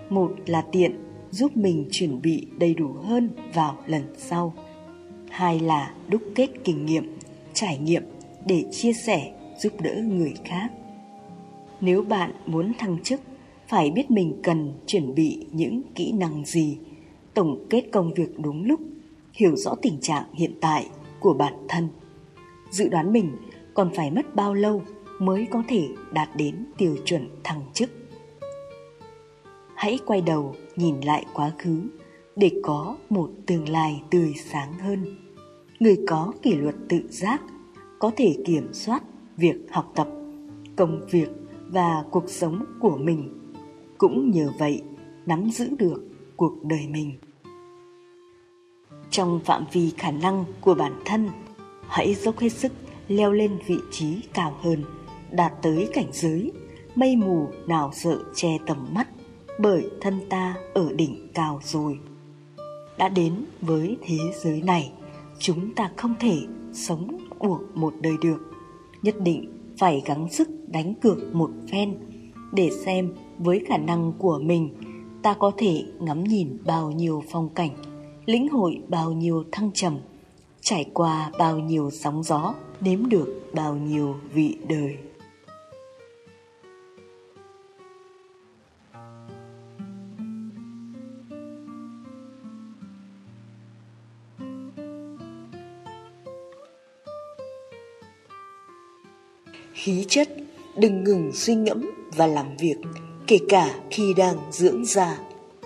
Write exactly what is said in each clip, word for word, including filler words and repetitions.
Một là tiện, giúp mình chuẩn bị đầy đủ hơn vào lần sau. Hai là đúc kết kinh nghiệm, trải nghiệm để chia sẻ, giúp đỡ người khác. Nếu bạn muốn thăng chức, phải biết mình cần chuẩn bị những kỹ năng gì, tổng kết công việc đúng lúc, hiểu rõ tình trạng hiện tại của bản thân, dự đoán mình còn phải mất bao lâu mới có thể đạt đến tiêu chuẩn thăng chức. Hãy quay đầu nhìn lại quá khứ để có một tương lai tươi sáng hơn. Người có kỷ luật tự giác có thể kiểm soát việc học tập, công việc và cuộc sống của mình, cũng nhờ vậy nắm giữ được cuộc đời mình. Trong phạm vi khả năng của bản thân, hãy dốc hết sức leo lên vị trí cao hơn, đạt tới cảnh giới mây mù nào sợ che tầm mắt, bởi thân ta ở đỉnh cao rồi. Đã đến với thế giới này, chúng ta không thể sống uổng một đời được. Nhất định phải gắng sức đánh cược một phen để xem với khả năng của mình ta có thể ngắm nhìn bao nhiêu phong cảnh, lĩnh hội bao nhiêu thăng trầm, trải qua bao nhiêu sóng gió, nếm được bao nhiêu vị đời. Khí chất, đừng ngừng suy ngẫm và làm việc, kể cả khi đang dưỡng da.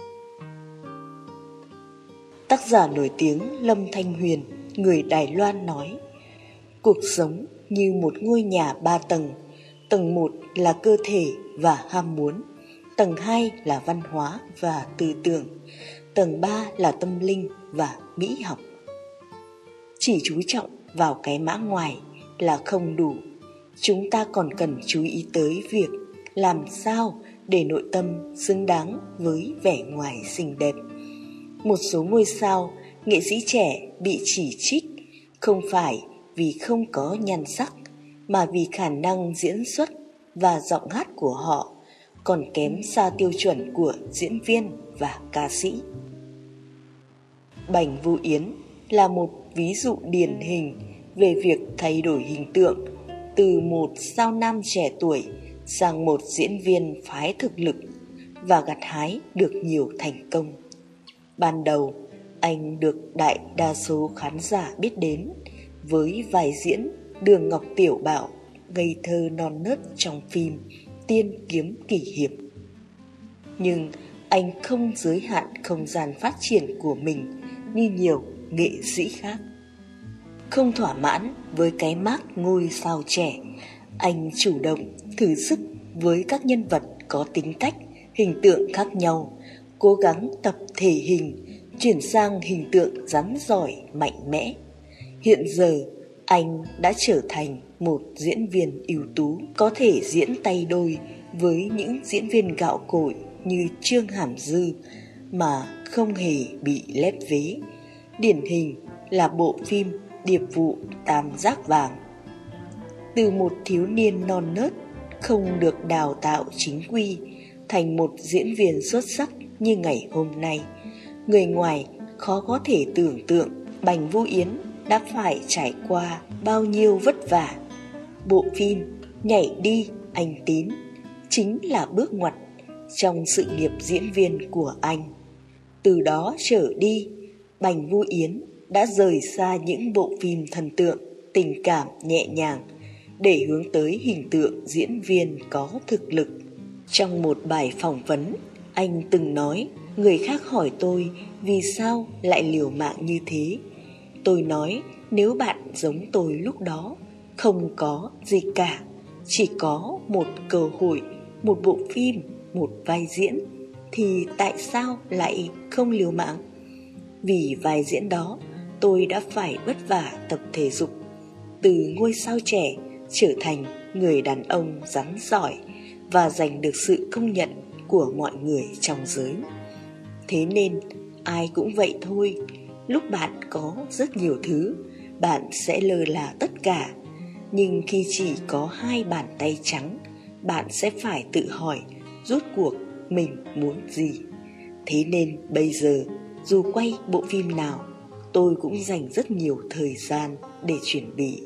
Tác giả nổi tiếng Lâm Thanh Huyền, người Đài Loan nói: cuộc sống như một ngôi nhà ba tầng. Tầng một là cơ thể và ham muốn, tầng hai là văn hóa và tư tưởng, tầng ba là tâm linh và mỹ học. Chỉ chú trọng vào cái mã ngoài là không đủ. Chúng ta còn cần chú ý tới việc làm sao để nội tâm xứng đáng với vẻ ngoài xinh đẹp. Một số ngôi sao, nghệ sĩ trẻ bị chỉ trích không phải vì không có nhan sắc, mà vì khả năng diễn xuất và giọng hát của họ còn kém xa tiêu chuẩn của diễn viên và ca sĩ. Bành Vũ Yến là một ví dụ điển hình về việc thay đổi hình tượng từ một sao nam trẻ tuổi sang một diễn viên phái thực lực và gặt hái được nhiều thành công. Ban đầu, anh được đại đa số khán giả biết đến với vai diễn Đường Ngọc Tiểu Bảo ngây thơ non nớt trong phim Tiên Kiếm Kỳ Hiệp. Nhưng anh không giới hạn không gian phát triển của mình như nhiều nghệ sĩ khác. Không thỏa mãn với cái mác ngôi sao trẻ, anh chủ động thử sức với các nhân vật có tính cách, hình tượng khác nhau, cố gắng tập thể hình, chuyển sang hình tượng rắn giỏi, mạnh mẽ. Hiện giờ, anh đã trở thành một diễn viên ưu tú, có thể diễn tay đôi với những diễn viên gạo cội như Trương Hàm Dư mà không hề bị lép vế. Điển hình là bộ phim Điệp vụ Tam Giác Vàng. Từ một thiếu niên non nớt, không được đào tạo chính quy, thành một diễn viên xuất sắc như ngày hôm nay, người ngoài khó có thể tưởng tượng Bành Vũ Yến đã phải trải qua bao nhiêu vất vả. Bộ phim Nhảy Đi Anh Tín chính là bước ngoặt trong sự nghiệp diễn viên của anh. Từ đó trở đi, Bành Vũ Yến đã rời xa những bộ phim thần tượng, tình cảm nhẹ nhàng để hướng tới hình tượng diễn viên có thực lực. Trong một bài phỏng vấn, anh từng nói: người khác hỏi tôi vì sao lại liều mạng như thế. Tôi nói nếu bạn giống tôi lúc đó, không có gì cả, chỉ có một cơ hội, một bộ phim, một vai diễn, thì tại sao lại không liều mạng? Vì vai diễn đó, tôi đã phải vất vả tập thể dục, từ ngôi sao trẻ trở thành người đàn ông rắn giỏi và giành được sự công nhận của mọi người trong giới. Thế nên ai cũng vậy thôi, lúc bạn có rất nhiều thứ, bạn sẽ lơ là tất cả. Nhưng khi chỉ có hai bàn tay trắng, bạn sẽ phải tự hỏi rốt cuộc mình muốn gì. Thế nên bây giờ dù quay bộ phim nào, tôi cũng dành rất nhiều thời gian để chuẩn bị.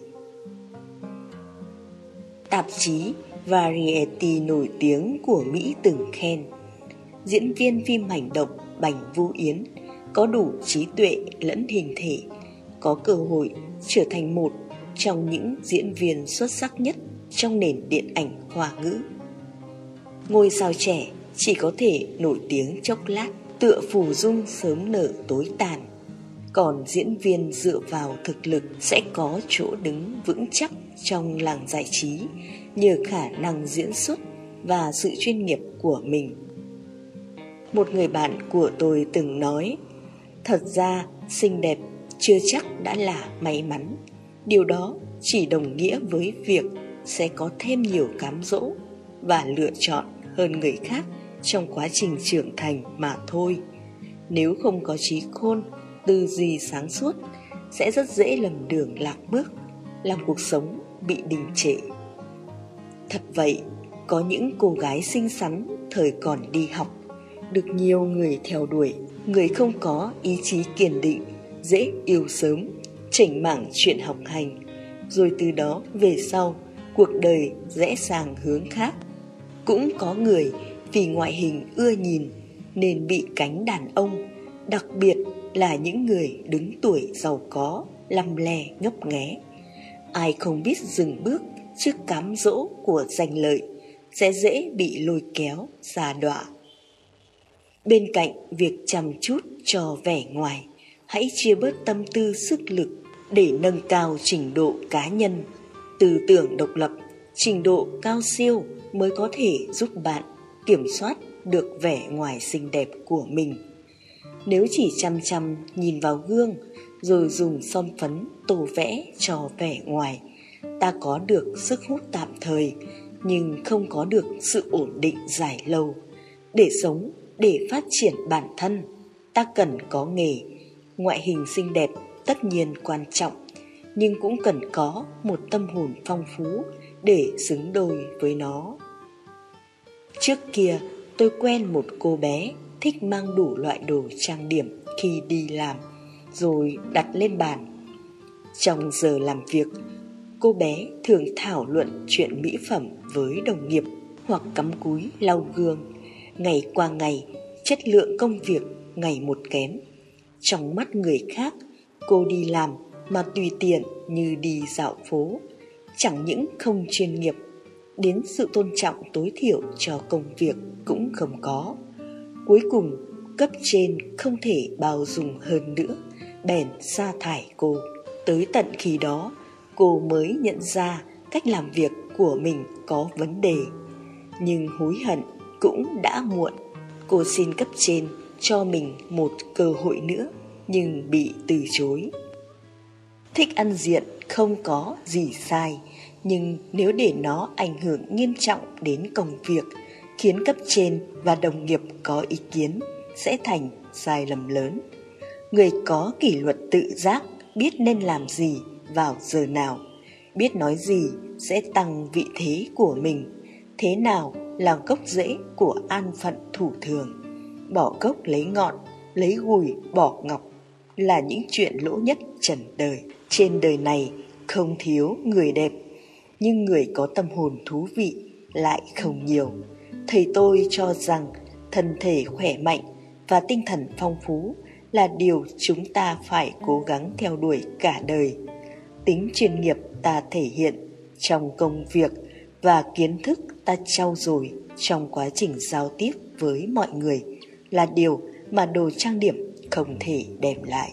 Tạp chí Variety nổi tiếng của Mỹ từng khen diễn viên phim hành động Bành Vũ Yến có đủ trí tuệ lẫn hình thể, có cơ hội trở thành một trong những diễn viên xuất sắc nhất trong nền điện ảnh Hoa ngữ. Ngôi sao trẻ chỉ có thể nổi tiếng chốc lát, tựa phù dung sớm nở tối tàn, còn diễn viên dựa vào thực lực sẽ có chỗ đứng vững chắc trong làng giải trí nhờ khả năng diễn xuất và sự chuyên nghiệp của mình. Một người bạn của tôi từng nói, thật ra xinh đẹp chưa chắc đã là may mắn. Điều đó chỉ đồng nghĩa với việc sẽ có thêm nhiều cám dỗ và lựa chọn hơn người khác trong quá trình trưởng thành mà thôi. Nếu không có trí khôn, tư duy sáng suốt, sẽ rất dễ lầm đường lạc bước, làm cuộc sống bị đình trệ. Thật vậy, có những cô gái xinh xắn thời còn đi học, được nhiều người theo đuổi. Người không có ý chí kiên định, dễ yêu sớm, chểnh mảng chuyện học hành, rồi từ đó về sau, cuộc đời rẽ sang hướng khác. Cũng có người vì ngoại hình ưa nhìn nên bị cánh đàn ông, đặc biệt là những người đứng tuổi giàu có, lăm le ngấp nghé. Ai không biết dừng bước trước cám dỗ của danh lợi sẽ dễ bị lôi kéo sa đọa. Bên cạnh việc chăm chút cho vẻ ngoài, hãy chia bớt tâm tư sức lực để nâng cao trình độ cá nhân. Tư tưởng độc lập, trình độ cao siêu mới có thể giúp bạn kiểm soát được vẻ ngoài xinh đẹp của mình. Nếu chỉ chăm chăm nhìn vào gương rồi dùng son phấn tô vẽ cho vẻ ngoài, ta có được sức hút tạm thời nhưng không có được sự ổn định dài lâu. Để sống, để phát triển bản thân, ta cần có nghề. Ngoại hình xinh đẹp tất nhiên quan trọng, nhưng cũng cần có một tâm hồn phong phú để xứng đôi với nó. Trước kia tôi quen một cô bé thích mang đủ loại đồ trang điểm khi đi làm, rồi đặt lên bàn. Trong giờ làm việc, cô bé thường thảo luận chuyện mỹ phẩm với đồng nghiệp hoặc cắm cúi lau gương. Ngày qua ngày, chất lượng công việc ngày một kém. Trong mắt người khác, cô đi làm mà tùy tiện như đi dạo phố, chẳng những không chuyên nghiệp, đến sự tôn trọng tối thiểu cho công việc cũng không có. Cuối cùng, cấp trên không thể bao dung hơn nữa, bèn sa thải cô. Tới tận khi đó, cô mới nhận ra cách làm việc của mình có vấn đề. Nhưng hối hận cũng đã muộn. Cô xin cấp trên cho mình một cơ hội nữa, nhưng bị từ chối. Thích ăn diện không có gì sai, nhưng nếu để nó ảnh hưởng nghiêm trọng đến công việc, khiến cấp trên và đồng nghiệp có ý kiến, sẽ thành sai lầm lớn. Người có kỷ luật tự giác, biết nên làm gì vào giờ nào, biết nói gì sẽ tăng vị thế của mình. Thế nào là gốc rễ của an phận thủ thường? Bỏ gốc lấy ngọn, lấy gùi bỏ ngọc là những chuyện lỗ nhất trần đời. Trên đời này không thiếu người đẹp, nhưng người có tâm hồn thú vị lại không nhiều. Thầy tôi cho rằng thân thể khỏe mạnh và tinh thần phong phú là điều chúng ta phải cố gắng theo đuổi cả đời. Tính chuyên nghiệp ta thể hiện trong công việc và kiến thức ta trau dồi trong quá trình giao tiếp với mọi người là điều mà đồ trang điểm không thể đem lại.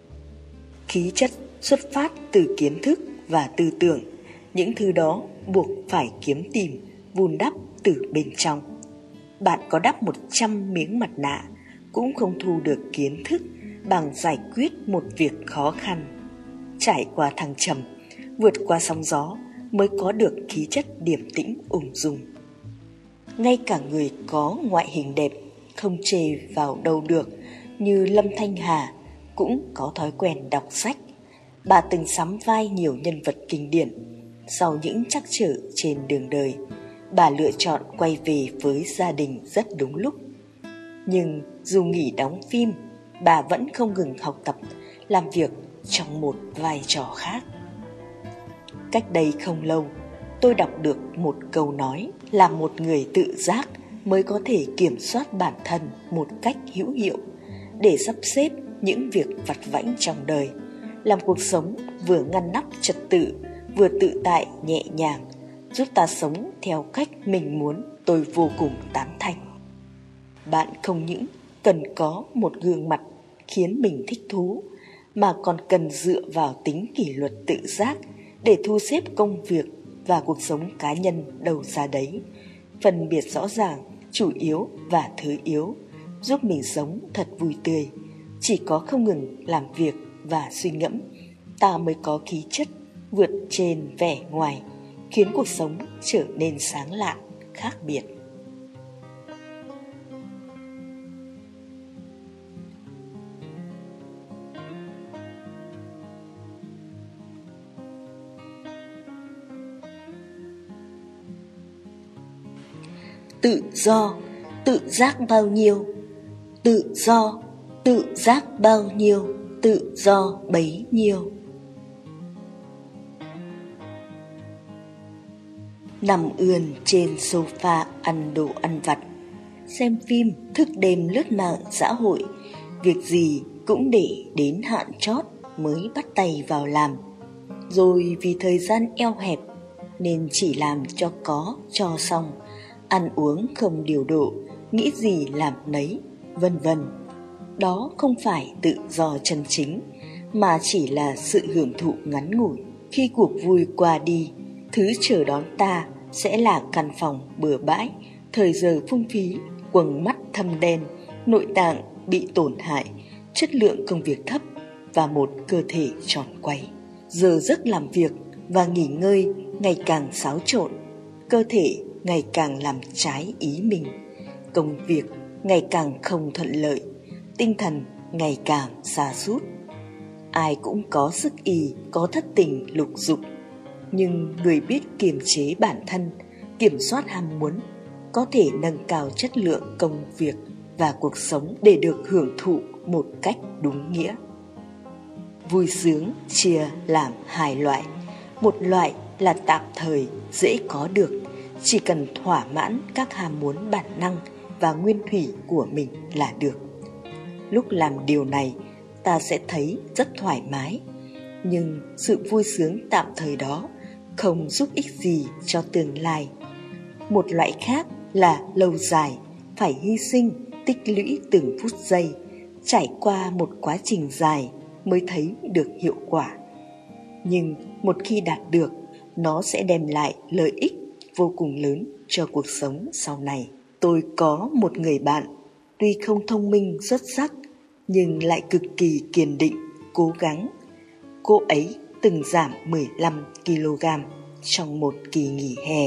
Khí chất xuất phát từ kiến thức và tư tưởng, những thứ đó buộc phải kiếm tìm, vun đắp từ bên trong. Bạn có đắp một trăm miếng mặt nạ cũng không thu được kiến thức bằng giải quyết một việc khó khăn. Trải qua thăng trầm, vượt qua sóng gió mới có được khí chất điềm tĩnh ung dung. Ngay cả người có ngoại hình đẹp không chê vào đâu được như Lâm Thanh Hà cũng có thói quen đọc sách. Bà từng sắm vai nhiều nhân vật kinh điển. Sau những trắc trở trên đường đời, bà lựa chọn quay về với gia đình rất đúng lúc. Nhưng dù nghỉ đóng phim, bà vẫn không ngừng học tập, làm việc trong một vai trò khác. Cách đây không lâu, tôi đọc được một câu nói là một người tự giác mới có thể kiểm soát bản thân một cách hữu hiệu để sắp xếp những việc vặt vãnh trong đời, làm cuộc sống vừa ngăn nắp trật tự, vừa tự tại nhẹ nhàng, giúp ta sống theo cách mình muốn. Tôi vô cùng tán thành. Bạn không những cần có một gương mặt khiến mình thích thú, mà còn cần dựa vào tính kỷ luật tự giác để thu xếp công việc và cuộc sống cá nhân đâu ra đấy, phân biệt rõ ràng chủ yếu và thứ yếu, giúp mình sống thật vui tươi. Chỉ có không ngừng làm việc và suy ngẫm, ta mới có khí chất vượt trên vẻ ngoài, khiến cuộc sống trở nên sáng lạn, khác biệt. Tự do, tự giác bao nhiêu? Tự do, tự giác bao nhiêu? Tự do bấy nhiêu. Nằm ườn trên sofa ăn đồ ăn vặt, xem phim, thức đêm lướt mạng xã hội, việc gì cũng để đến hạn chót mới bắt tay vào làm. Rồi vì thời gian eo hẹp nên chỉ làm cho có cho xong, ăn uống không điều độ, nghĩ gì làm nấy, vân vân. Đó không phải tự do chân chính, mà chỉ là sự hưởng thụ ngắn ngủi. Khi cuộc vui qua đi, thứ chờ đón ta sẽ là căn phòng bừa bãi, thời giờ phung phí, quầng mắt thâm đen, nội tạng bị tổn hại, chất lượng công việc thấp và một cơ thể tròn quay. Giờ giấc làm việc và nghỉ ngơi ngày càng xáo trộn, cơ thể ngày càng làm trái ý mình, công việc ngày càng không thuận lợi, tinh thần ngày càng sa sút. Ai cũng có sức ì, có thất tình lục dục, nhưng người biết kiềm chế bản thân, kiểm soát ham muốn, có thể nâng cao chất lượng công việc và cuộc sống để được hưởng thụ một cách đúng nghĩa. Vui sướng chia làm hai loại. Một loại là tạm thời, dễ có được, chỉ cần thỏa mãn các ham muốn bản năng và nguyên thủy của mình là được. Lúc làm điều này, ta sẽ thấy rất thoải mái, nhưng sự vui sướng tạm thời đó không giúp ích gì cho tương lai. Một loại khác là lâu dài, phải hy sinh, tích lũy từng phút giây, trải qua một quá trình dài mới thấy được hiệu quả. Nhưng một khi đạt được, nó sẽ đem lại lợi ích vô cùng lớn cho cuộc sống sau này. Tôi có một người bạn, tuy không thông minh xuất sắc, nhưng lại cực kỳ kiên định, cố gắng. Cô ấy từng giảm mười lăm ki lô gam trong một kỳ nghỉ hè.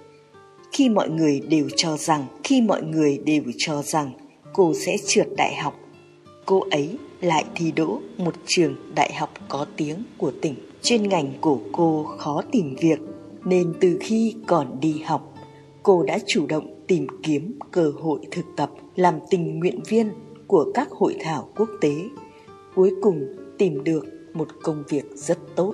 Khi mọi người đều cho rằng, khi mọi người đều cho rằng cô sẽ trượt đại học, cô ấy lại thi đỗ một trường đại học có tiếng của tỉnh. Chuyên ngành của cô khó tìm việc, nên từ khi còn đi học, cô đã chủ động tìm kiếm cơ hội thực tập, làm tình nguyện viên của các hội thảo quốc tế. Cuối cùng tìm được một công việc rất tốt.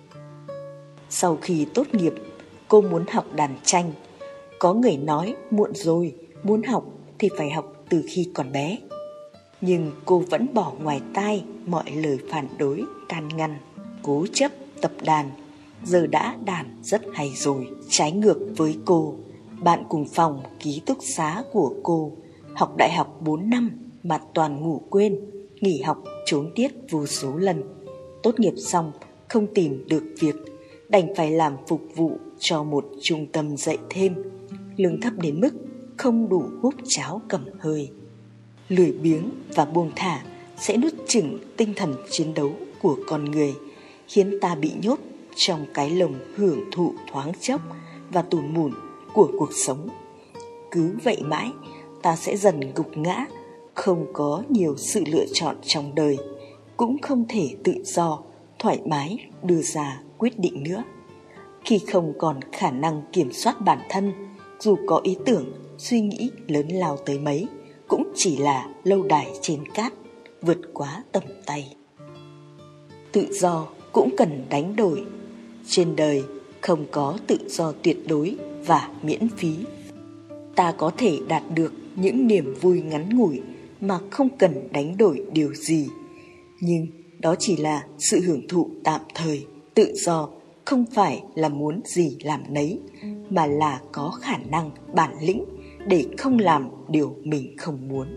Sau khi tốt nghiệp, cô muốn học đàn tranh. Có người nói muộn rồi, muốn học thì phải học từ khi còn bé. Nhưng cô vẫn bỏ ngoài tai mọi lời phản đối, can ngăn, cố chấp tập đàn. Giờ đã đàn rất hay rồi. Trái ngược với cô, bạn cùng phòng ký túc xá của cô học đại học bốn năm mà toàn ngủ quên, nghỉ học trốn tiết vô số lần. Tốt nghiệp xong không tìm được việc, đành phải làm phục vụ cho một trung tâm dạy thêm. Lương thấp đến mức không đủ húp cháo cầm hơi. Lười biếng và buông thả sẽ nuốt chửng tinh thần chiến đấu của con người, khiến ta bị nhốt trong cái lồng hưởng thụ thoáng chốc và tủn mủn của cuộc sống. Cứ vậy mãi, ta sẽ dần gục ngã, không có nhiều sự lựa chọn trong đời, cũng không thể tự do, thoải mái đưa ra quyết định nữa. Khi không còn khả năng kiểm soát bản thân, dù có ý tưởng, suy nghĩ lớn lao tới mấy, cũng chỉ là lâu đài trên cát, vượt quá tầm tay. Tự do cũng cần đánh đổi. Trên đời không có tự do tuyệt đối và miễn phí. Ta có thể đạt được những niềm vui ngắn ngủi mà không cần đánh đổi điều gì, nhưng đó chỉ là sự hưởng thụ tạm thời. Tự do không phải là muốn gì làm nấy, mà là có khả năng, bản lĩnh để không làm điều mình không muốn.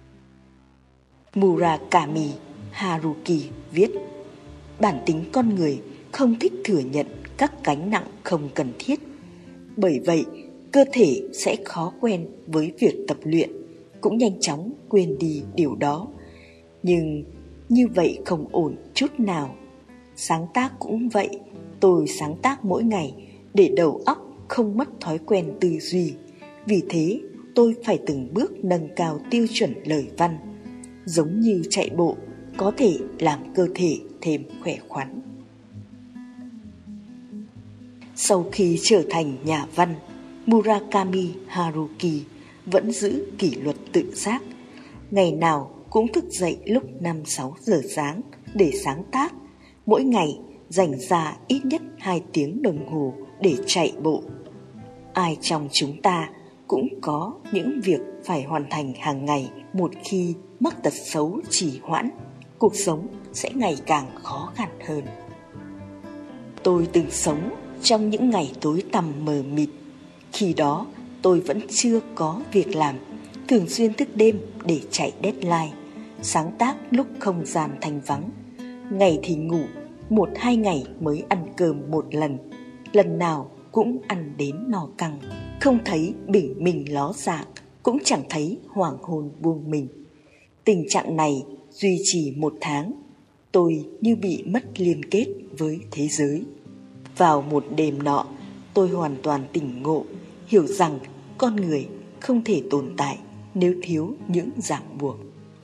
Murakami Haruki viết, bản tính con người không thích thừa nhận các gánh nặng không cần thiết. Bởi vậy, cơ thể sẽ khó quen với việc tập luyện, cũng nhanh chóng quên đi điều đó. Nhưng như vậy không ổn chút nào. Sáng tác cũng vậy, tôi sáng tác mỗi ngày để đầu óc không mất thói quen tư duy. Vì thế, tôi phải từng bước nâng cao tiêu chuẩn lời văn. Giống như chạy bộ, có thể làm cơ thể thêm khỏe khoắn. Sau khi trở thành nhà văn, Murakami Haruki vẫn giữ kỷ luật tự giác. Ngày nào cũng thức dậy lúc năm sáu giờ sáng để sáng tác. Mỗi ngày dành ra ít nhất hai tiếng đồng hồ để chạy bộ. Ai trong chúng ta cũng có những việc phải hoàn thành hàng ngày. Một khi mắc tật xấu trì hoãn, cuộc sống sẽ ngày càng khó khăn hơn. Tôi từng sống trong những ngày tối tăm mờ mịt. Khi đó tôi vẫn chưa có việc làm, thường xuyên thức đêm để chạy deadline, sáng tác lúc không gian thanh vắng. Ngày thì ngủ, một hai ngày mới ăn cơm một lần, lần nào cũng ăn đến no căng, không thấy bình minh ló dạng, cũng chẳng thấy hoàng hôn buông mình. Tình trạng này duy trì một tháng, tôi như bị mất liên kết với thế giới. Vào một đêm nọ, tôi hoàn toàn tỉnh ngộ, hiểu rằng con người không thể tồn tại nếu thiếu những ràng buộc.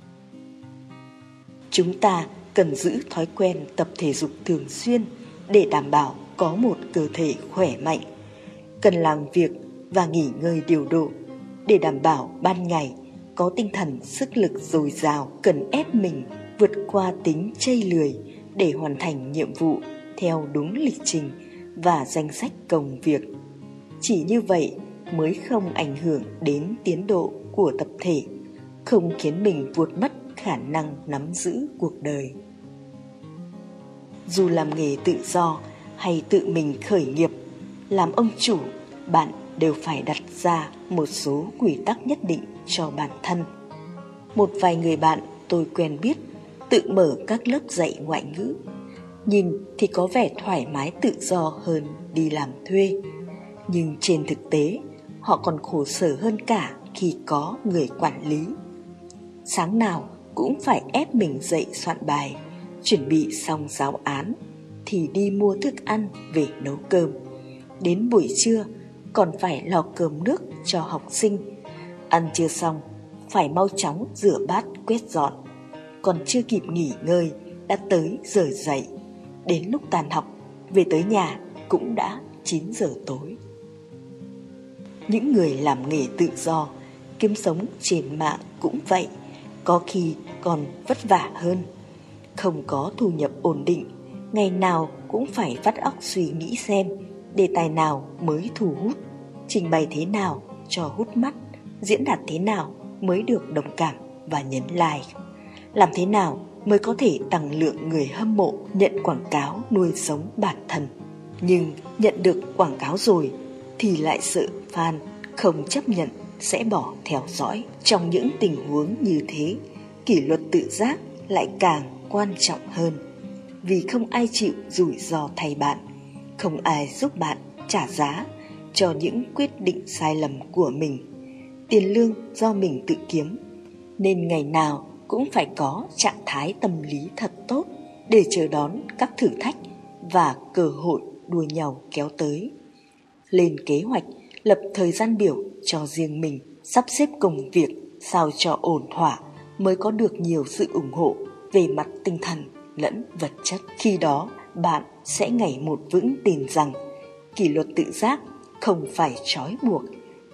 Chúng ta cần giữ thói quen tập thể dục thường xuyên để đảm bảo có một cơ thể khỏe mạnh. Cần làm việc và nghỉ ngơi điều độ để đảm bảo ban ngày có tinh thần sức lực dồi dào. Cần ép mình vượt qua tính chây lười để hoàn thành nhiệm vụ theo đúng lịch trình và danh sách công việc. Chỉ như vậy mới không ảnh hưởng đến tiến độ của tập thể, không khiến mình vụt mất khả năng nắm giữ cuộc đời. Dù làm nghề tự do hay tự mình khởi nghiệp, làm ông chủ, bạn đều phải đặt ra một số quy tắc nhất định cho bản thân. Một vài người bạn tôi quen biết tự mở các lớp dạy ngoại ngữ, nhìn thì có vẻ thoải mái tự do hơn đi làm thuê. Nhưng trên thực tế, họ còn khổ sở hơn cả khi có người quản lý. Sáng nào cũng phải ép mình dậy soạn bài, chuẩn bị xong giáo án thì đi mua thức ăn về nấu cơm. Đến buổi trưa còn phải lo cơm nước cho học sinh. Ăn trưa xong phải mau chóng rửa bát quét dọn. Còn chưa kịp nghỉ ngơi đã tới giờ dậy. Đến lúc tan học về tới nhà cũng đã chín giờ tối. Những người làm nghề tự do kiếm sống trên mạng cũng vậy, có khi còn vất vả hơn. Không có thu nhập ổn định, ngày nào cũng phải vắt óc suy nghĩ xem đề tài nào mới thu hút, trình bày thế nào cho hút mắt, diễn đạt thế nào mới được đồng cảm và nhấn like, làm thế nào mới có thể tăng lượng người hâm mộ, nhận quảng cáo nuôi sống bản thân. Nhưng nhận được quảng cáo rồi thì lại sợ fan không chấp nhận sẽ bỏ theo dõi. Trong những tình huống như thế, kỷ luật tự giác lại càng quan trọng hơn, vì không ai chịu rủi ro thay bạn, không ai giúp bạn trả giá cho những quyết định sai lầm của mình. Tiền lương do mình tự kiếm, nên ngày nào cũng phải có trạng thái tâm lý thật tốt để chờ đón các thử thách và cơ hội đua nhau kéo tới. Lên kế hoạch, lập thời gian biểu cho riêng mình, sắp xếp công việc sao cho ổn thỏa mới có được nhiều sự ủng hộ về mặt tinh thần lẫn vật chất. Khi đó bạn sẽ ngày một vững tin rằng kỷ luật tự giác không phải trói buộc,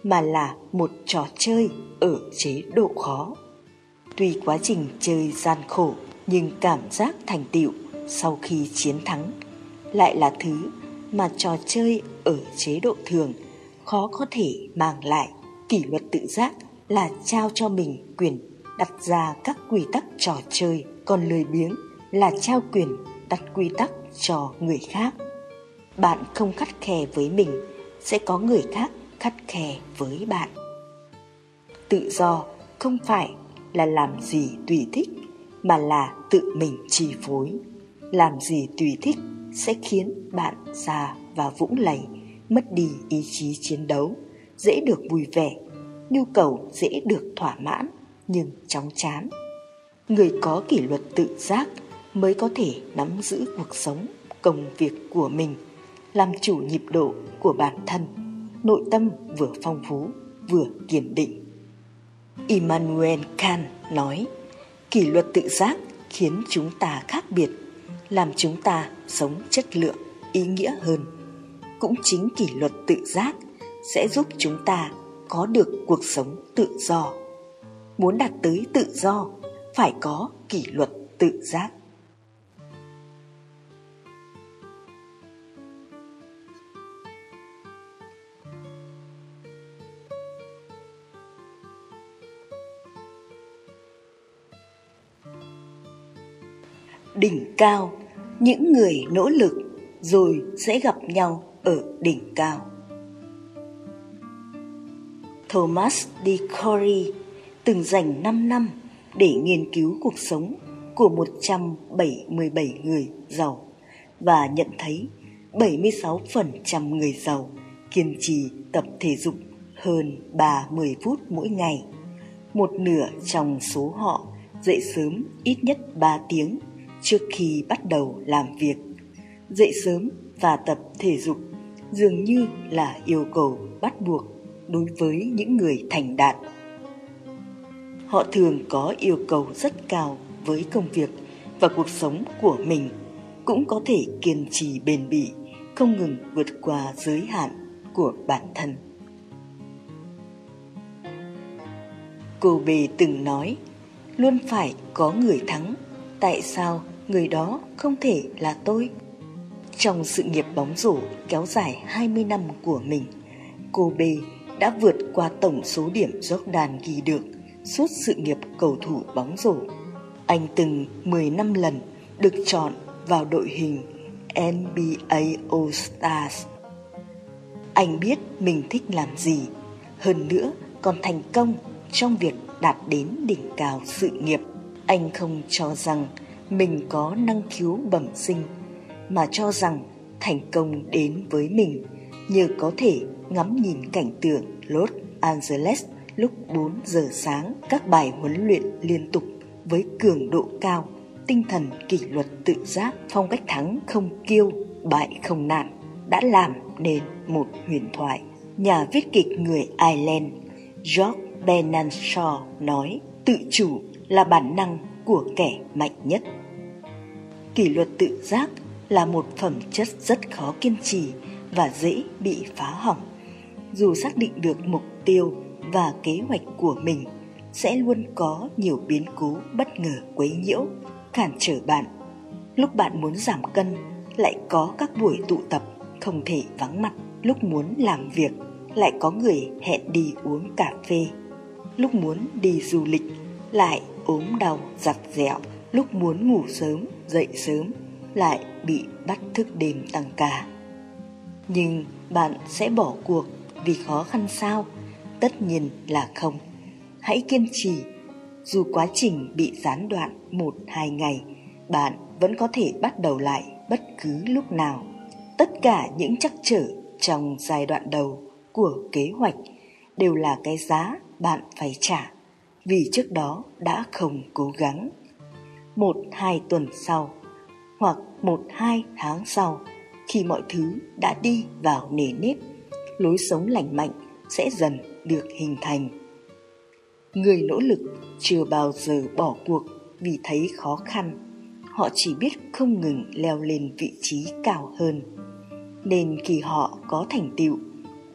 mà là một trò chơi ở chế độ khó. Tuy quá trình chơi gian khổ, nhưng cảm giác thành tựu sau khi chiến thắng lại là thứ mà trò chơi ở chế độ thường khó có thể mang lại. Kỷ luật tự giác là trao cho mình quyền đặt ra các quy tắc trò chơi, còn lười biếng là trao quyền đặt quy tắc cho người khác. Bạn không khắt khe với mình, sẽ có người khác khắt khe với bạn. Tự do không phải là làm gì tùy thích, mà là tự mình chi phối. Làm gì tùy thích sẽ khiến bạn sa vào vũng lầy, mất đi ý chí chiến đấu, dễ được vui vẻ, nhu cầu dễ được thỏa mãn nhưng chóng chán. Người có kỷ luật tự giác mới có thể nắm giữ cuộc sống, công việc của mình, làm chủ nhịp độ của bản thân, nội tâm vừa phong phú vừa kiên định. Immanuel Kant nói, kỷ luật tự giác khiến chúng ta khác biệt, làm chúng ta sống chất lượng, ý nghĩa hơn. Cũng chính kỷ luật tự giác sẽ giúp chúng ta có được cuộc sống tự do. Muốn đạt tới tự do, phải có kỷ luật tự giác. Đỉnh cao, những người nỗ lực rồi sẽ gặp nhau ở đỉnh cao. Thomas D. Corey từng dành năm năm để nghiên cứu cuộc sống của một trăm bảy mươi bảy người giàu và nhận thấy bảy mươi sáu phần trăm người giàu kiên trì tập thể dục hơn ba mươi phút mỗi ngày. Một nửa trong số họ dậy sớm ít nhất ba tiếng trước khi bắt đầu làm việc. Dậy sớm và tập thể dục dường như là yêu cầu bắt buộc đối với những người thành đạt. Họ thường có yêu cầu rất cao với công việc và cuộc sống của mình, cũng có thể kiên trì bền bỉ, không ngừng vượt qua giới hạn của bản thân. Kobe từng nói, luôn phải có người thắng, tại sao người đó không thể là tôi? Trong sự nghiệp bóng rổ kéo dài hai mươi năm của mình, Kobe đã vượt qua tổng số điểm Jordan ghi được suốt sự nghiệp cầu thủ bóng rổ. Anh từng mười năm lần được chọn vào đội hình N B A All-Stars. Anh biết mình thích làm gì, hơn nữa còn thành công trong việc đạt đến đỉnh cao sự nghiệp. Anh không cho rằng mình có năng khiếu bẩm sinh, mà cho rằng thành công đến với mình nhờ có thể ngắm nhìn cảnh tượng Los Angeles lúc bốn giờ sáng, các bài huấn luyện liên tục với cường độ cao, tinh thần kỷ luật tự giác, phong cách thắng không kiêu, bại không nản đã làm nên một huyền thoại. Nhà viết kịch người Ireland George Bernard Shaw nói, tự chủ là bản năng của kẻ mạnh nhất. Kỷ luật tự giác là một phẩm chất rất khó kiên trì và dễ bị phá hỏng. Dù xác định được mục tiêu và kế hoạch của mình, sẽ luôn có nhiều biến cố bất ngờ quấy nhiễu, cản trở bạn. Lúc bạn muốn giảm cân, lại có các buổi tụ tập không thể vắng mặt. Lúc muốn làm việc, lại có người hẹn đi uống cà phê. Lúc muốn đi du lịch, lại ốm đau giặt dẹo. Lúc muốn ngủ sớm, dậy sớm, lại bị bắt thức đêm tăng ca. Nhưng bạn sẽ bỏ cuộc vì khó khăn sao? Tất nhiên là không. Hãy kiên trì. Dù quá trình bị gián đoạn một hai ngày, bạn vẫn có thể bắt đầu lại bất cứ lúc nào. Tất cả những trắc trở trong giai đoạn đầu của kế hoạch đều là cái giá bạn phải trả, vì trước đó đã không cố gắng. Một hai tuần sau, hoặc một hai tháng sau, khi mọi thứ đã đi vào nề nếp, lối sống lành mạnh sẽ dần được hình thành. Người nỗ lực chưa bao giờ bỏ cuộc vì thấy khó khăn. Họ chỉ biết không ngừng leo lên vị trí cao hơn. Nên khi họ có thành tựu,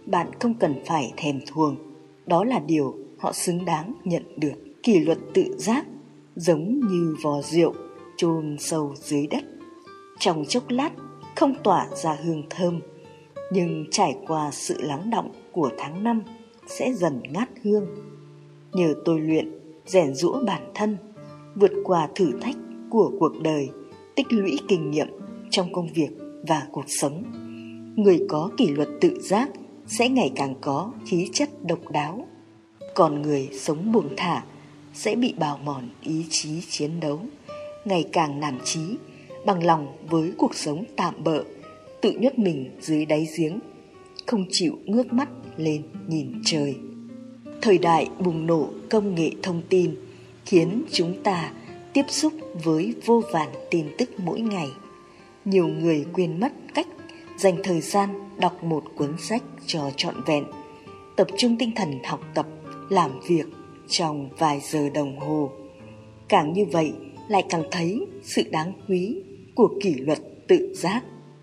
bạn không cần phải thèm thuồng, đó là điều họ xứng đáng nhận được. Kỷ luật tự giác giống như vò rượu chôn sâu dưới đất, trong chốc lát không tỏa ra hương thơm, nhưng trải qua sự lắng đọng của tháng năm sẽ dần ngát hương. Nhờ tôi luyện, rèn giũa bản thân, vượt qua thử thách của cuộc đời, tích lũy kinh nghiệm trong công việc và cuộc sống, người có kỷ luật tự giác sẽ ngày càng có khí chất độc đáo. Còn người sống buông thả sẽ bị bào mòn ý chí chiến đấu, ngày càng nản chí, bằng lòng với cuộc sống tạm bợ, tự nhốt mình dưới đáy giếng, không chịu ngước mắt lên nhìn trời. Thời đại bùng nổ công nghệ thông tin khiến chúng ta tiếp xúc với vô vàn tin tức mỗi ngày. Nhiều người quên mất cách dành thời gian đọc một cuốn sách cho trọn vẹn, tập trung tinh thần học tập, làm việc trong vài giờ đồng hồ. Càng như vậy lại càng thấy sự đáng quý của kỷ luật tự giác.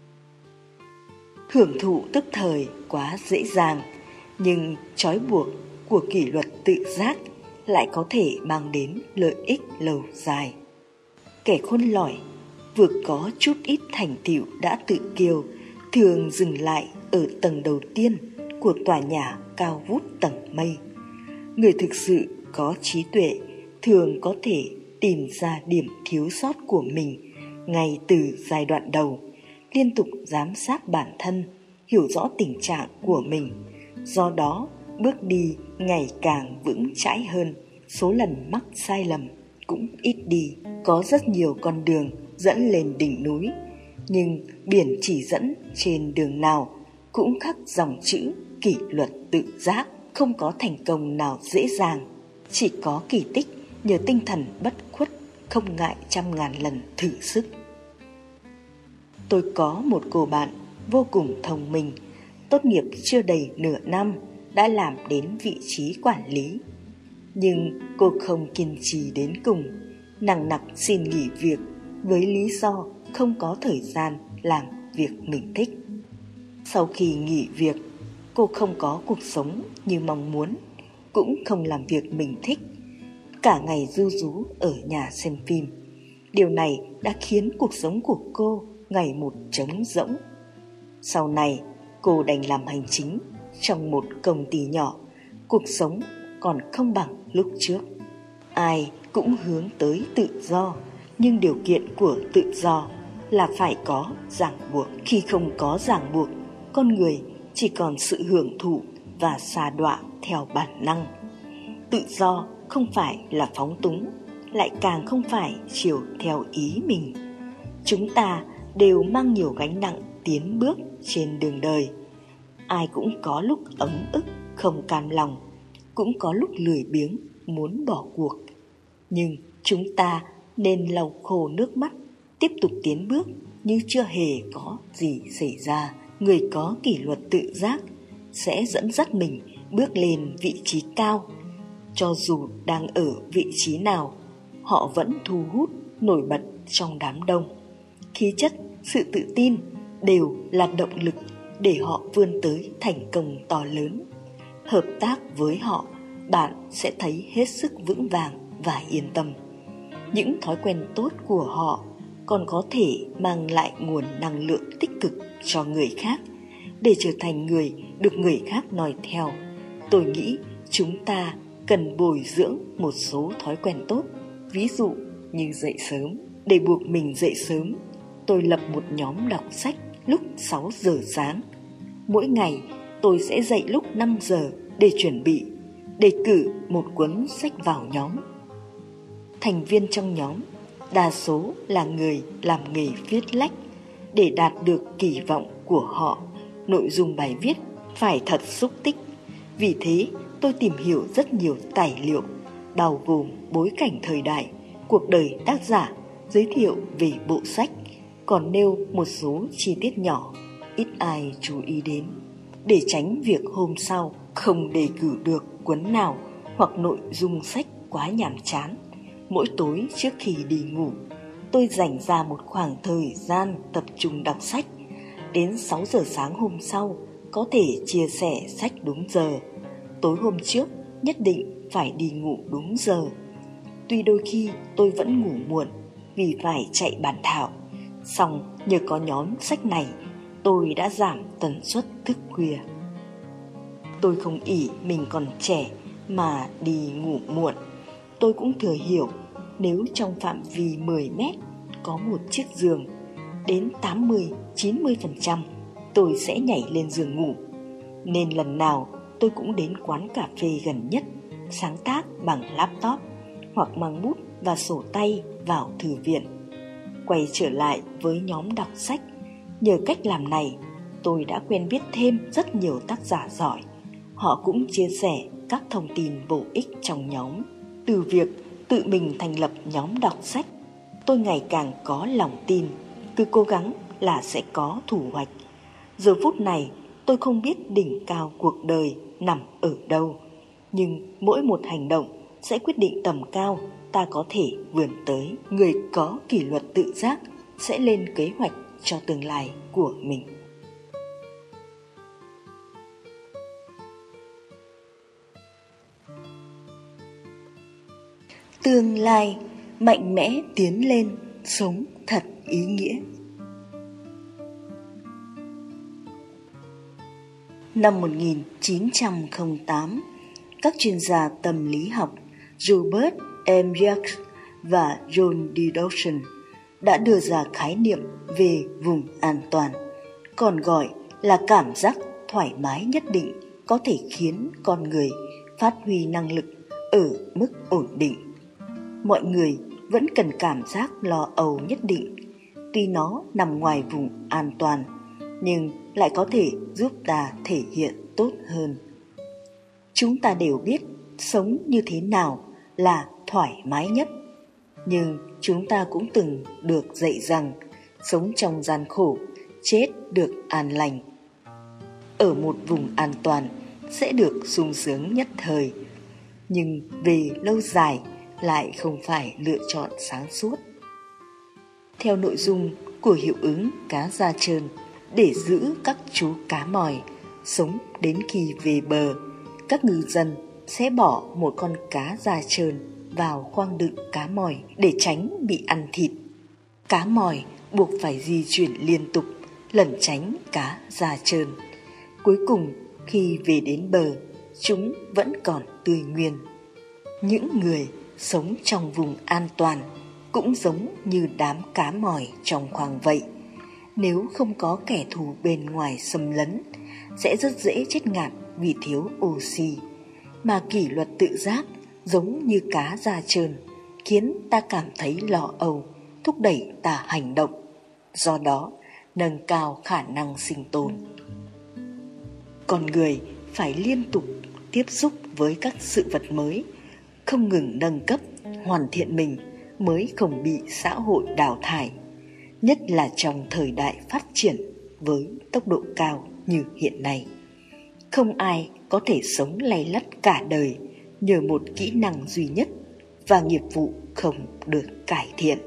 Hưởng thụ tức thời quá dễ dàng, nhưng trói buộc của kỷ luật tự giác lại có thể mang đến lợi ích lâu dài. Kẻ khôn lỏi vừa có chút ít thành tựu đã tự kiêu, thường dừng lại ở tầng đầu tiên của tòa nhà cao vút tầng mây. Người thực sự có trí tuệ thường có thể tìm ra điểm thiếu sót của mình ngay từ giai đoạn đầu, liên tục giám sát bản thân, hiểu rõ tình trạng của mình, do đó bước đi ngày càng vững chãi hơn, số lần mắc sai lầm cũng ít đi. Có rất nhiều con đường dẫn lên đỉnh núi, nhưng biển chỉ dẫn trên đường nào cũng khắc dòng chữ kỷ luật tự giác. Không có thành công nào dễ dàng, chỉ có kỳ tích nhờ tinh thần bất khuất, không ngại trăm ngàn lần thử sức. Tôi có một cô bạn vô cùng thông minh, tốt nghiệp chưa đầy nửa năm đã làm đến vị trí quản lý. Nhưng cô không kiên trì đến cùng, nằng nặc xin nghỉ việc với lý do không có thời gian làm việc mình thích. Sau khi nghỉ việc, cô không có cuộc sống như mong muốn, cũng không làm việc mình thích, cả ngày ru rú ở nhà xem phim. Điều này đã khiến cuộc sống của cô ngày một trống rỗng. Sau này, cô đành làm hành chính trong một công ty nhỏ, cuộc sống còn không bằng lúc trước. Ai cũng hướng tới tự do, nhưng điều kiện của tự do là phải có ràng buộc. Khi không có ràng buộc, con người chỉ còn sự hưởng thụ và sa đọa theo bản năng. Tự do không phải là phóng túng, lại càng không phải chiều theo ý mình. Chúng ta đều mang nhiều gánh nặng tiến bước trên đường đời. Ai cũng có lúc ấm ức không cam lòng, cũng có lúc lười biếng muốn bỏ cuộc. Nhưng chúng ta nên lau khô nước mắt, tiếp tục tiến bước như chưa hề có gì xảy ra. Người có kỷ luật tự giác sẽ dẫn dắt mình bước lên vị trí cao. Cho dù đang ở vị trí nào, họ vẫn thu hút nổi bật trong đám đông. Khí chất, sự tự tin đều là động lực để họ vươn tới thành công to lớn. Hợp tác với họ, bạn sẽ thấy hết sức vững vàng và yên tâm. Những thói quen tốt của họ còn có thể mang lại nguồn năng lượng tích cực cho người khác. Để trở thành người được người khác noi theo, tôi nghĩ chúng ta cần bồi dưỡng một số thói quen tốt, ví dụ như dậy sớm. Để buộc mình dậy sớm, tôi lập một nhóm đọc sách lúc sáu giờ sáng. Mỗi ngày tôi sẽ dậy lúc năm giờ để chuẩn bị, đề cử một cuốn sách vào nhóm. Thành viên trong nhóm đa số là người làm nghề viết lách. Để đạt được kỳ vọng của họ, nội dung bài viết phải thật xúc tích. Vì thế tôi tìm hiểu rất nhiều tài liệu, bao gồm bối cảnh thời đại, cuộc đời tác giả, giới thiệu về bộ sách, còn nêu một số chi tiết nhỏ ít ai chú ý đến. Để tránh việc hôm sau không đề cử được cuốn nào hoặc nội dung sách quá nhàm chán, mỗi tối trước khi đi ngủ, tôi dành ra một khoảng thời gian tập trung đọc sách. Đến sáu giờ sáng hôm sau, có thể chia sẻ sách đúng giờ. Tối hôm trước nhất định phải đi ngủ đúng giờ. Tuy đôi khi tôi vẫn ngủ muộn vì phải chạy bản thảo, song nhờ có nhóm sách này, tôi đã giảm tần suất thức khuya. Tôi không ỷ mình còn trẻ mà đi ngủ muộn. Tôi cũng thừa hiểu nếu trong phạm vi mười mét có một chiếc giường, đến tám mươi đến chín mươi phần trăm tôi sẽ nhảy lên giường ngủ. Nên lần nào tôi cũng đến quán cà phê gần nhất, sáng tác bằng laptop hoặc mang bút và sổ tay vào thư viện. Quay trở lại với nhóm đọc sách, nhờ cách làm này, tôi đã quen biết thêm rất nhiều tác giả giỏi. Họ cũng chia sẻ các thông tin bổ ích trong nhóm. Từ việc tự mình thành lập nhóm đọc sách, tôi ngày càng có lòng tin, cứ cố gắng là sẽ có thu hoạch. Giờ phút này, tôi không biết đỉnh cao cuộc đời nằm ở đâu, nhưng mỗi một hành động sẽ quyết định tầm cao ta có thể vươn tới. Người có kỷ luật tự giác sẽ lên kế hoạch cho tương lai của mình. Tương lai mạnh mẽ tiến lên, sống thật ý nghĩa. Năm một nghìn chín trăm lẻ tám, các chuyên gia tâm lý học Robert M. Jacques và John D. Dawson đã đưa ra khái niệm về vùng an toàn, còn gọi là cảm giác thoải mái nhất định có thể khiến con người phát huy năng lực ở mức ổn định. Mọi người vẫn cần cảm giác lo âu nhất định, tuy nó nằm ngoài vùng an toàn, nhưng lại có thể giúp ta thể hiện tốt hơn. Chúng ta đều biết sống như thế nào là thoải mái nhất, nhưng chúng ta cũng từng được dạy rằng sống trong gian khổ, chết được an lành. Ở một vùng an toàn sẽ được sung sướng nhất thời, nhưng về lâu dài lại không phải lựa chọn sáng suốt. Theo nội dung của hiệu ứng cá da trơn, để giữ các chú cá mòi sống đến khi về bờ, các ngư dân sẽ bỏ một con cá da trơn vào khoang đựng cá mòi để tránh bị ăn thịt. Cá mòi buộc phải di chuyển liên tục lẩn tránh cá da trơn. Cuối cùng khi về đến bờ, chúng vẫn còn tươi nguyên. Những người sống trong vùng an toàn cũng giống như đám cá mòi trong khoang vậy. Nếu không có kẻ thù bên ngoài xâm lấn, sẽ rất dễ chết ngạt vì thiếu oxy. Mà kỷ luật tự giác giống như cá da trơn, khiến ta cảm thấy lo âu, thúc đẩy ta hành động, do đó nâng cao khả năng sinh tồn. Con người phải liên tục tiếp xúc với các sự vật mới, không ngừng nâng cấp, hoàn thiện mình mới không bị xã hội đào thải, nhất là trong thời đại phát triển với tốc độ cao như hiện nay. Không ai có thể sống lay lắt cả đời nhờ một kỹ năng duy nhất và nghiệp vụ không được cải thiện.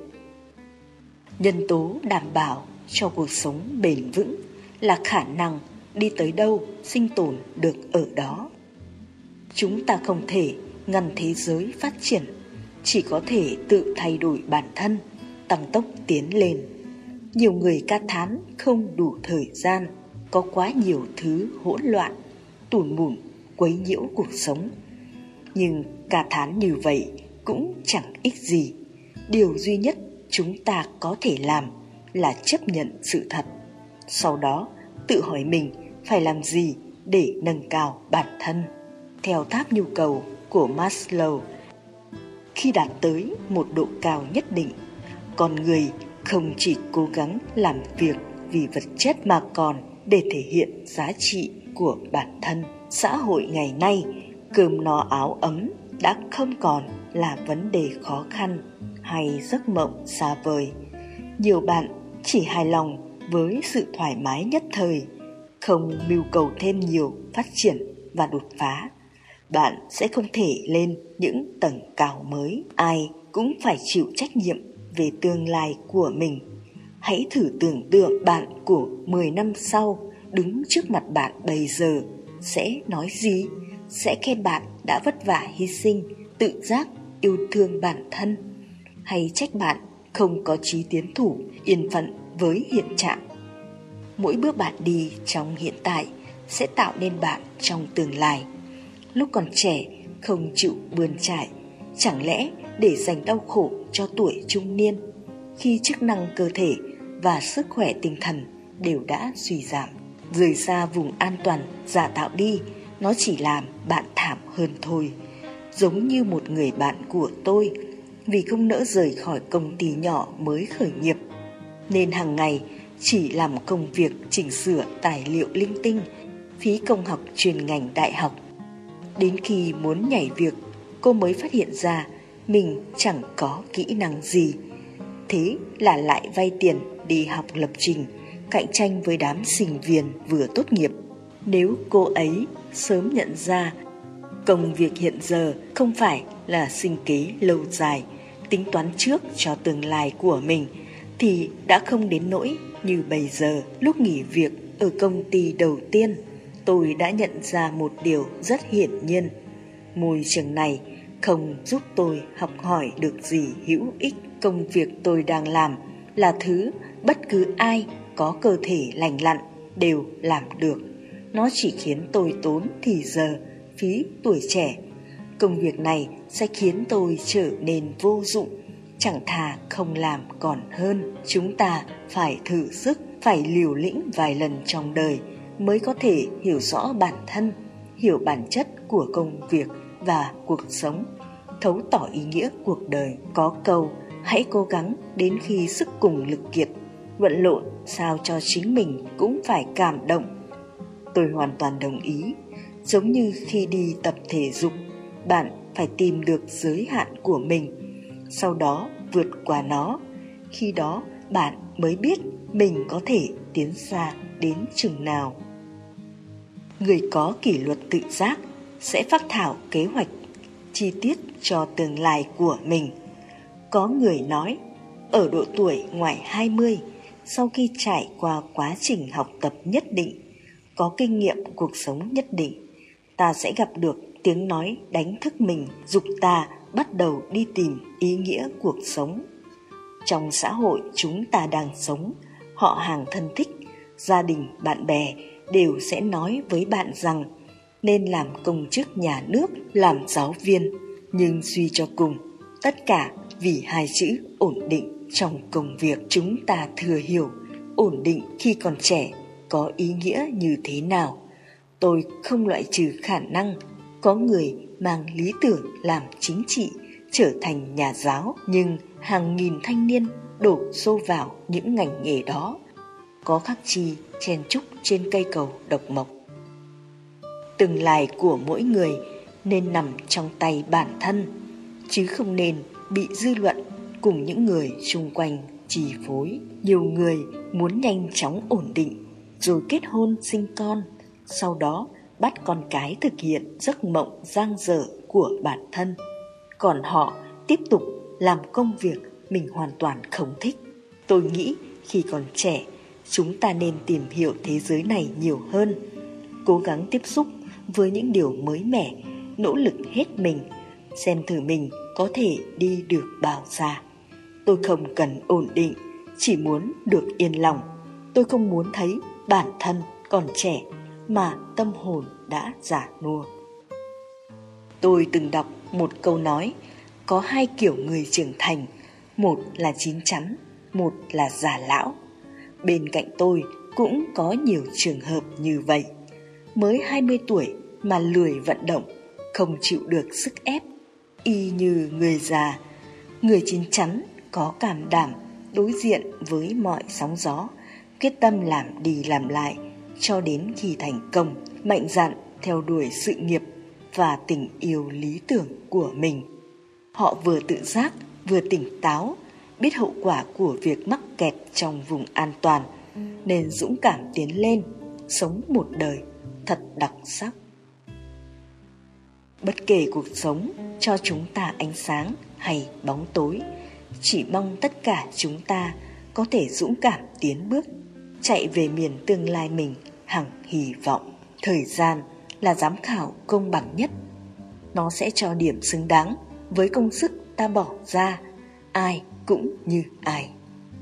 Nhân tố đảm bảo cho cuộc sống bền vững là khả năng đi tới đâu sinh tồn được ở đó. Chúng ta không thể ngăn thế giới phát triển, chỉ có thể tự thay đổi bản thân, tăng tốc tiến lên. Nhiều người ca thán không đủ thời gian, có quá nhiều thứ hỗn loạn, tủn mủn, quấy nhiễu cuộc sống. Nhưng ca thán như vậy cũng chẳng ích gì. Điều duy nhất chúng ta có thể làm là chấp nhận sự thật, sau đó tự hỏi mình phải làm gì để nâng cao bản thân. Theo tháp nhu cầu của Maslow, khi đạt tới một độ cao nhất định, con người không chỉ cố gắng làm việc vì vật chất mà còn để thể hiện giá trị của bản thân. Xã hội ngày nay, cơm no áo ấm đã không còn là vấn đề khó khăn hay giấc mộng xa vời. Nhiều bạn chỉ hài lòng với sự thoải mái nhất thời, không mưu cầu thêm nhiều phát triển và đột phá. Bạn sẽ không thể lên những tầng cao mới. Ai cũng phải chịu trách nhiệm về tương lai của mình. Hãy thử tưởng tượng bạn của mười năm sau đứng trước mặt bạn bây giờ sẽ nói gì? Sẽ khen bạn đã vất vả hy sinh, tự giác, yêu thương bản thân, hay trách bạn không có chí tiến thủ, yên phận với hiện trạng? Mỗi bước bạn đi trong hiện tại sẽ tạo nên bạn trong tương lai. Lúc còn trẻ không chịu bươn trải, chẳng lẽ để dành đau khổ cho tuổi trung niên, khi chức năng cơ thể và sức khỏe tinh thần đều đã suy giảm? Rời xa vùng an toàn giả tạo đi, nó chỉ làm bạn thảm hơn thôi. Giống như một người bạn của tôi, vì không nỡ rời khỏi công ty nhỏ mới khởi nghiệp, nên hàng ngày chỉ làm công việc chỉnh sửa tài liệu linh tinh, phí công học chuyên ngành đại học. Đến khi muốn nhảy việc, cô mới phát hiện ra mình chẳng có kỹ năng gì. Thế là lại vay tiền đi học lập trình, cạnh tranh với đám sinh viên vừa tốt nghiệp. Nếu cô ấy sớm nhận ra công việc hiện giờ không phải là sinh kế lâu dài, tính toán trước cho tương lai của mình, thì đã không đến nỗi như bây giờ. Lúc nghỉ việc ở công ty đầu tiên, tôi đã nhận ra một điều rất hiển nhiên: môi trường này không giúp tôi học hỏi được gì hữu ích. Công việc tôi đang làm là thứ bất cứ ai có cơ thể lành lặn đều làm được. Nó chỉ khiến tôi tốn thì giờ, phí tuổi trẻ. Công việc này sẽ khiến tôi trở nên vô dụng, chẳng thà không làm còn hơn. Chúng ta phải thử sức, phải liều lĩnh vài lần trong đời mới có thể hiểu rõ bản thân, hiểu bản chất của công việc và cuộc sống, thấu tỏ ý nghĩa cuộc đời. Có câu, hãy cố gắng đến khi sức cùng lực kiệt, vận lộn sao cho chính mình cũng phải cảm động. Tôi hoàn toàn đồng ý. Giống như khi đi tập thể dục, bạn phải tìm được giới hạn của mình, sau đó vượt qua nó. Khi đó bạn mới biết mình có thể tiến xa đến chừng nào. Người có kỷ luật tự giác sẽ phác thảo kế hoạch chi tiết cho tương lai của mình. Có người nói, ở độ tuổi ngoài hai mươi, sau khi trải qua quá trình học tập nhất định, có kinh nghiệm cuộc sống nhất định, ta sẽ gặp được tiếng nói đánh thức mình, giục ta bắt đầu đi tìm ý nghĩa cuộc sống. Trong xã hội chúng ta đang sống, họ hàng thân thích, gia đình, bạn bè đều sẽ nói với bạn rằng nên làm công chức nhà nước, làm giáo viên. Nhưng suy cho cùng, tất cả vì hai chữ ổn định trong công việc. Chúng ta thừa hiểu ổn định khi còn trẻ có ý nghĩa như thế nào. Tôi không loại trừ khả năng có người mang lý tưởng làm chính trị, trở thành nhà giáo, nhưng hàng nghìn thanh niên đổ xô vào những ngành nghề đó, có khắc chi chen chúc trên cây cầu độc mộc. Tương lai của mỗi người nên nằm trong tay bản thân, chứ không nên bị dư luận cùng những người xung quanh chi phối. Nhiều người muốn nhanh chóng ổn định, rồi kết hôn sinh con, sau đó bắt con cái thực hiện giấc mộng dang dở của bản thân, còn họ tiếp tục làm công việc mình hoàn toàn không thích. Tôi nghĩ khi còn trẻ, chúng ta nên tìm hiểu thế giới này nhiều hơn, cố gắng tiếp xúc với những điều mới mẻ, nỗ lực hết mình, xem thử mình có thể đi được bao xa. Tôi không cần ổn định, chỉ muốn được yên lòng. Tôi không muốn thấy bản thân còn trẻ mà tâm hồn đã già nua. Tôi từng đọc một câu nói, có hai kiểu người trưởng thành, một là chín chắn, một là già lão. Bên cạnh tôi cũng có nhiều trường hợp như vậy. Mới hai mươi tuổi mà lười vận động, không chịu được sức ép, y như người già. Người chín chắn có cảm đảm, đối diện với mọi sóng gió, quyết tâm làm đi làm lại cho đến khi thành công, mạnh dạn theo đuổi sự nghiệp và tình yêu lý tưởng của mình. Họ vừa tự giác, vừa tỉnh táo, biết hậu quả của việc mắc kẹt trong vùng an toàn, nên dũng cảm tiến lên, sống một đời thật đặc sắc. Bất kể cuộc sống cho chúng ta ánh sáng hay bóng tối, chỉ mong tất cả chúng ta có thể dũng cảm tiến bước, chạy về miền tương lai mình hằng hy vọng thời gian là giám khảo công bằng nhất. Nó sẽ cho điểm xứng đáng với công sức ta bỏ ra, ai cũng như ai.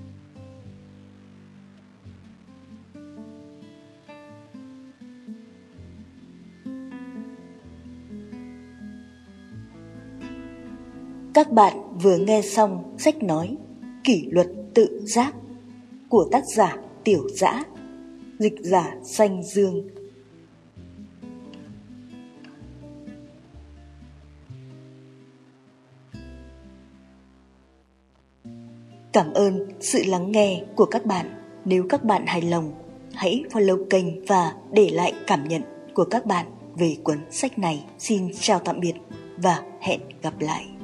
Các bạn vừa nghe xong sách nói Kỷ luật tự giác của tác giả Tiểu Dã, dịch giả Xanh Dương. Cảm ơn sự lắng nghe của các bạn. Nếu các bạn hài lòng, hãy follow kênh và để lại cảm nhận của các bạn về cuốn sách này. Xin chào tạm biệt và hẹn gặp lại.